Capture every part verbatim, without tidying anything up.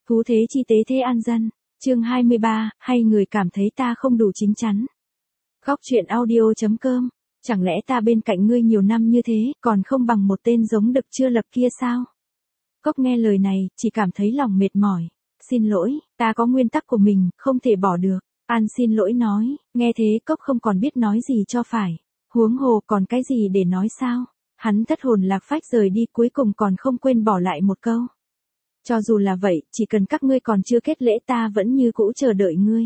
Phú thế chi tế thế an dân. Chương hai mươi ba, hay người cảm thấy ta không đủ chín chắn. Góc truyện audio.com. Chẳng lẽ ta bên cạnh ngươi nhiều năm như thế, còn không bằng một tên giống đực chưa lập kia sao? Cốc nghe lời này, chỉ cảm thấy lòng mệt mỏi. Xin lỗi, ta có nguyên tắc của mình, không thể bỏ được. An xin lỗi nói, nghe thế Cốc không còn biết nói gì cho phải. Huống hồ còn cái gì để nói sao? Hắn thất hồn lạc phách rời đi, cuối cùng còn không quên bỏ lại một câu. Cho dù là vậy, chỉ cần các ngươi còn chưa kết lễ ta vẫn như cũ chờ đợi ngươi.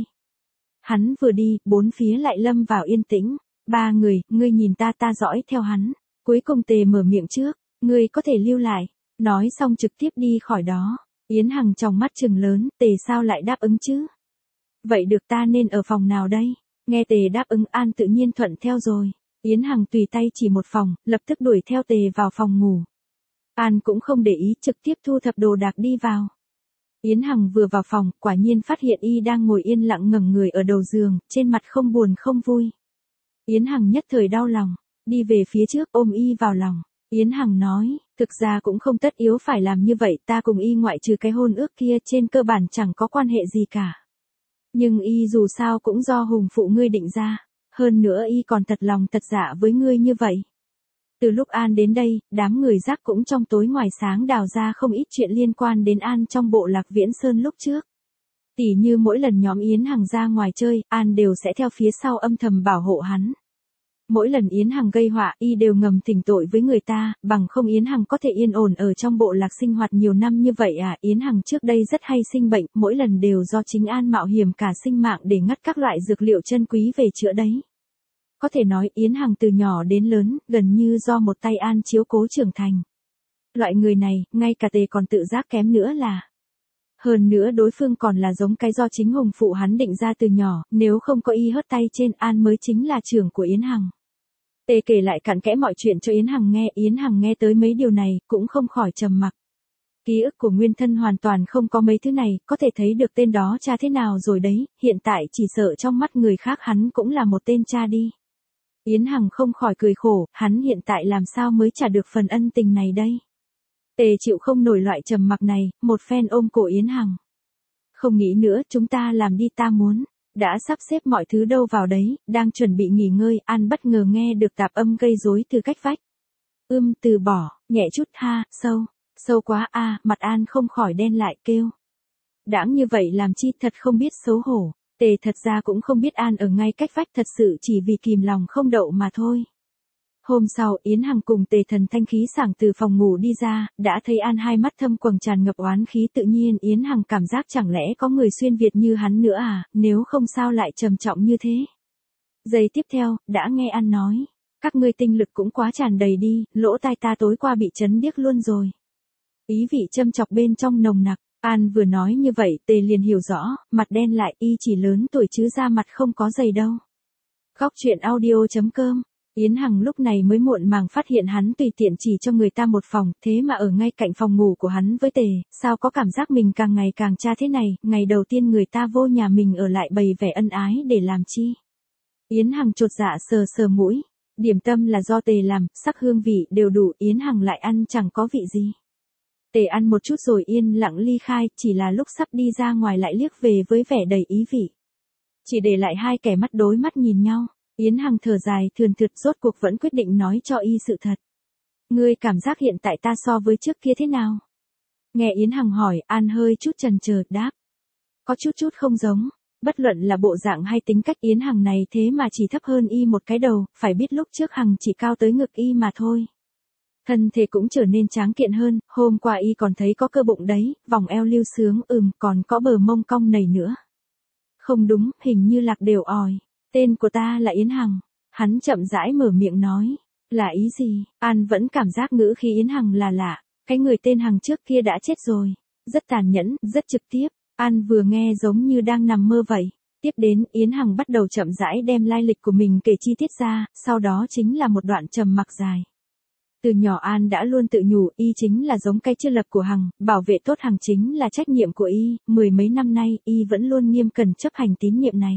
Hắn vừa đi, bốn phía lại lâm vào yên tĩnh. Ba người, ngươi nhìn ta ta dõi theo hắn. Cuối cùng Tề mở miệng trước, ngươi có thể lưu lại. Nói xong trực tiếp đi khỏi đó. Yến Hằng trong mắt trừng lớn, Tề sao lại đáp ứng chứ? Vậy được ta nên ở phòng nào đây? Nghe Tề đáp ứng An tự nhiên thuận theo rồi. Yến Hằng tùy tay chỉ một phòng, lập tức đuổi theo Tề vào phòng ngủ. An cũng không để ý, trực tiếp thu thập đồ đạc đi vào. Yến Hằng vừa vào phòng, quả nhiên phát hiện y đang ngồi yên lặng ngẩng người ở đầu giường, trên mặt không buồn không vui. Yến Hằng nhất thời đau lòng, đi về phía trước ôm y vào lòng. Yến Hằng nói, thực ra cũng không tất yếu phải làm như vậy, ta cùng y ngoại trừ cái hôn ước kia trên cơ bản chẳng có quan hệ gì cả. Nhưng y dù sao cũng do hùng phụ ngươi định ra, hơn nữa y còn thật lòng thật dạ với ngươi như vậy. Từ lúc An đến đây, đám người giác cũng trong tối ngoài sáng đào ra không ít chuyện liên quan đến An trong bộ Lạc Viễn Sơn lúc trước. Tỉ như mỗi lần nhóm Yến Hằng ra ngoài chơi, An đều sẽ theo phía sau âm thầm bảo hộ hắn. Mỗi lần Yến Hằng gây họa, y đều ngầm thỉnh tội với người ta, bằng không Yến Hằng có thể yên ổn ở trong bộ lạc sinh hoạt nhiều năm như vậy à. Yến Hằng trước đây rất hay sinh bệnh, mỗi lần đều do chính An mạo hiểm cả sinh mạng để ngắt các loại dược liệu chân quý về chữa đấy. Có thể nói Yến Hằng từ nhỏ đến lớn, gần như do một tay An chiếu cố trưởng thành. Loại người này, ngay cả Tề còn tự giác kém nữa là. Hơn nữa đối phương còn là giống cái do chính hùng phụ hắn định ra từ nhỏ, nếu không có y hớt tay trên An mới chính là trưởng của Yến Hằng. Tề kể lại cặn kẽ mọi chuyện cho Yến Hằng nghe, Yến Hằng nghe tới mấy điều này, cũng không khỏi trầm mặc. Ký ức của nguyên thân hoàn toàn không có mấy thứ này, có thể thấy được tên đó cha thế nào rồi đấy, hiện tại chỉ sợ trong mắt người khác hắn cũng là một tên cha đi. Yến Hằng không khỏi cười khổ, hắn hiện tại làm sao mới trả được phần ân tình này đây. Tề chịu không nổi loại trầm mặc này, một phen ôm cổ Yến Hằng. Không nghĩ nữa, chúng ta làm đi, ta muốn. Đã sắp xếp mọi thứ đâu vào đấy, đang chuẩn bị nghỉ ngơi, An bất ngờ nghe được tạp âm gây rối từ cách vách. Ưm, từ bỏ, nhẹ chút ha, sâu, sâu quá a, à, mặt An không khỏi đen lại kêu. Đãng như vậy làm chi, thật không biết xấu hổ. Tề thật ra cũng không biết An ở ngay cách vách, thật sự chỉ vì kìm lòng không đậu mà thôi. Hôm sau, Yến Hằng cùng Tề thần thanh khí sảng từ phòng ngủ đi ra, đã thấy An hai mắt thâm quầng tràn ngập oán khí, tự nhiên Yến Hằng cảm giác chẳng lẽ có người xuyên Việt như hắn nữa à, nếu không sao lại trầm trọng như thế. Giây tiếp theo, đã nghe An nói, các ngươi tinh lực cũng quá tràn đầy đi, lỗ tai ta tối qua bị chấn điếc luôn rồi. Ý vị châm chọc bên trong nồng nặc. An vừa nói như vậy, Tề liền hiểu rõ, mặt đen lại, y chỉ lớn tuổi chứ da mặt không có dày đâu. Góc truyện audio.com. Yến Hằng lúc này mới muộn màng phát hiện hắn tùy tiện chỉ cho người ta một phòng, thế mà ở ngay cạnh phòng ngủ của hắn với Tề, sao có cảm giác mình càng ngày càng cha thế này, ngày đầu tiên người ta vô nhà mình ở lại bày vẻ ân ái để làm chi. Yến Hằng chột dạ sờ sờ mũi, điểm tâm là do Tề làm, sắc hương vị đều đủ, Yến Hằng lại ăn chẳng có vị gì. Tề ăn một chút rồi yên lặng ly khai, chỉ là lúc sắp đi ra ngoài lại liếc về với vẻ đầy ý vị. Chỉ để lại hai kẻ mắt đối mắt nhìn nhau, Yến Hằng thở dài thườn thượt, rốt cuộc vẫn quyết định nói cho y sự thật. Ngươi cảm giác hiện tại ta so với trước kia thế nào? Nghe Yến Hằng hỏi, An hơi chút chần chờ đáp. Có chút chút không giống, bất luận là bộ dạng hay tính cách Yến Hằng này thế mà chỉ thấp hơn y một cái đầu, phải biết lúc trước Hằng chỉ cao tới ngực y mà thôi. Thân thể cũng trở nên tráng kiện hơn, hôm qua y còn thấy có cơ bụng đấy, vòng eo lưu sướng, ừm, còn có bờ mông cong nảy nữa. Không đúng, hình như lạc đều òi. Tên của ta là Yến Hằng. Hắn chậm rãi mở miệng nói. Là ý gì? An vẫn cảm giác ngữ khí Yến Hằng là lạ. Cái người tên Hằng trước kia đã chết rồi. Rất tàn nhẫn, rất trực tiếp. An vừa nghe giống như đang nằm mơ vậy. Tiếp đến, Yến Hằng bắt đầu chậm rãi đem lai lịch của mình kể chi tiết ra, sau đó chính là một đoạn trầm mặc dài. Từ nhỏ An đã luôn tự nhủ, y chính là giống cây chưa lập của Hằng, bảo vệ tốt Hằng chính là trách nhiệm của y, mười mấy năm nay, y vẫn luôn nghiêm cẩn chấp hành tín nhiệm này.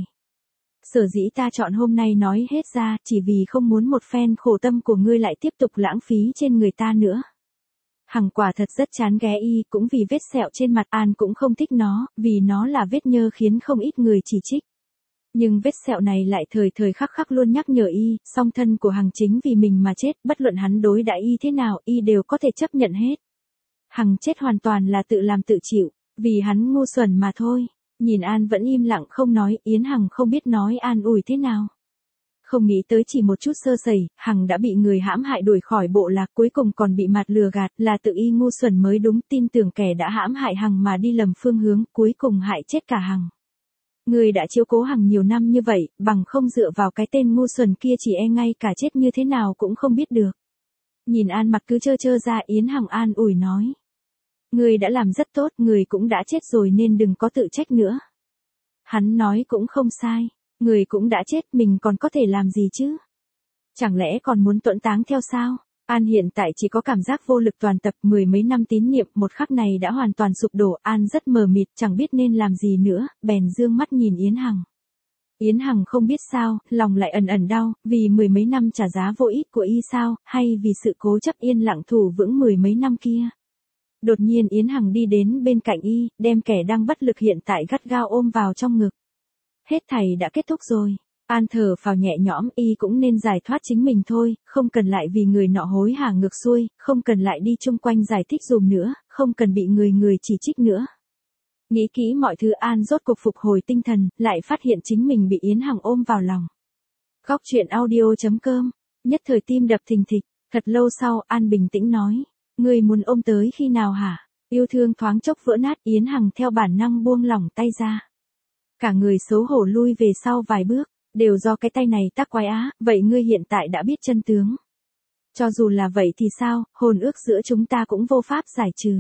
Sở dĩ ta chọn hôm nay nói hết ra, chỉ vì không muốn một phen khổ tâm của ngươi lại tiếp tục lãng phí trên người ta nữa. Hằng quả thật rất chán ghé y, cũng vì vết sẹo trên mặt. An cũng không thích nó, vì nó là vết nhơ khiến không ít người chỉ trích. Nhưng vết sẹo này lại thời thời khắc khắc luôn nhắc nhở y, song thân của Hằng chính vì mình mà chết, bất luận hắn đối đãi y thế nào, y đều có thể chấp nhận hết. Hằng chết hoàn toàn là tự làm tự chịu, vì hắn ngu xuẩn mà thôi. Nhìn An vẫn im lặng không nói, Yến Hằng không biết nói an ủi thế nào. Không nghĩ tới chỉ một chút sơ sẩy, Hằng đã bị người hãm hại đuổi khỏi bộ lạc, cuối cùng còn bị mặt lừa gạt, là tự y ngu xuẩn mới đúng, tin tưởng kẻ đã hãm hại Hằng mà đi lầm phương hướng, cuối cùng hại chết cả Hằng. Người đã chiếu cố Hằng nhiều năm như vậy, bằng không dựa vào cái tên ngu xuẩn kia chỉ e ngay cả chết như thế nào cũng không biết được. Nhìn An mặt cứ trơ trơ ra, Yến Hằng an ủi nói. Người đã làm rất tốt, người cũng đã chết rồi nên đừng có tự trách nữa. Hắn nói cũng không sai, người cũng đã chết, mình còn có thể làm gì chứ? Chẳng lẽ còn muốn tuẫn táng theo sao? An hiện tại chỉ có cảm giác vô lực toàn tập, mười mấy năm tín nhiệm, một khắc này đã hoàn toàn sụp đổ. An rất mờ mịt, chẳng biết nên làm gì nữa, bèn dương mắt nhìn Yến Hằng. Yến Hằng không biết sao, lòng lại ẩn ẩn đau, vì mười mấy năm trả giá vô ích của y sao, hay vì sự cố chấp yên lặng thủ vững mười mấy năm kia. Đột nhiên Yến Hằng đi đến bên cạnh y, đem kẻ đang bất lực hiện tại gắt gao ôm vào trong ngực. Hết thảy đã kết thúc rồi. An thở phào nhẹ nhõm, y cũng nên giải thoát chính mình thôi, không cần lại vì người nọ hối hả ngược xuôi, không cần lại đi chung quanh giải thích dùm nữa, không cần bị người người chỉ trích nữa. Nghĩ kỹ mọi thứ, An rốt cuộc phục hồi tinh thần, lại phát hiện chính mình bị Yến Hằng ôm vào lòng. Góc truyện audio chấm com, nhất thời tim đập thình thịch, thật lâu sau An bình tĩnh nói, ngươi muốn ôm tới khi nào hả? Yêu thương thoáng chốc vỡ nát, Yến Hằng theo bản năng buông lỏng tay ra. Cả người xấu hổ lui về sau vài bước, đều do cái tay này tác quái á, vậy ngươi hiện tại đã biết chân tướng. Cho dù là vậy thì sao, hôn ước giữa chúng ta cũng vô pháp giải trừ.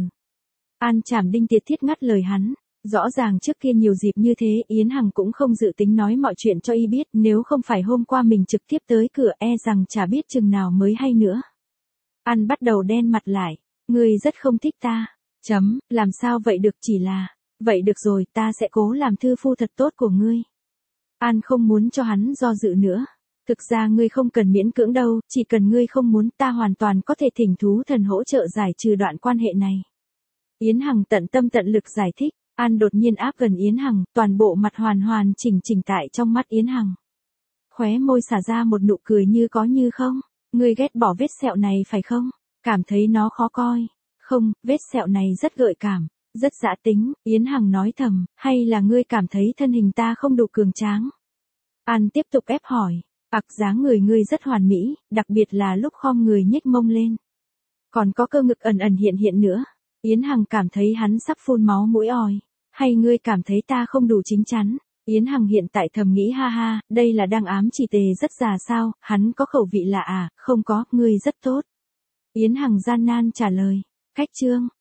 An chảm đinh tiệt thiết ngắt lời hắn, rõ ràng trước kia nhiều dịp như thế Yến Hằng cũng không dự tính nói mọi chuyện cho y biết, nếu không phải hôm qua mình trực tiếp tới cửa e rằng chả biết chừng nào mới hay nữa. An bắt đầu đen mặt lại, ngươi rất không thích ta, chấm, làm sao vậy được, chỉ là, vậy được rồi, ta sẽ cố làm thư phu thật tốt của ngươi. An không muốn cho hắn do dự nữa. Thực ra ngươi không cần miễn cưỡng đâu, chỉ cần ngươi không muốn, ta hoàn toàn có thể thỉnh thú thần hỗ trợ giải trừ đoạn quan hệ này. Yến Hằng tận tâm tận lực giải thích, An đột nhiên áp gần Yến Hằng, toàn bộ mặt hoàn hoàn chỉnh chỉnh tại trong mắt Yến Hằng. Khóe môi xả ra một nụ cười như có như không, ngươi ghét bỏ vết sẹo này phải không? Cảm thấy nó khó coi. Không, vết sẹo này rất gợi cảm, rất dã tính, Yến Hằng nói thầm, hay là ngươi cảm thấy thân hình ta không đủ cường tráng? An tiếp tục ép hỏi, ặc dáng người ngươi rất hoàn mỹ, đặc biệt là lúc khom người nhếch mông lên. Còn có cơ ngực ẩn ẩn hiện hiện nữa. Yến Hằng cảm thấy hắn sắp phun máu mũi òi. Hay ngươi cảm thấy ta không đủ chín chắn? Yến Hằng hiện tại thầm nghĩ ha ha, đây là đang ám chỉ tề rất già sao, hắn có khẩu vị lạ à, không có, ngươi rất tốt. Yến Hằng gian nan trả lời, cách chương.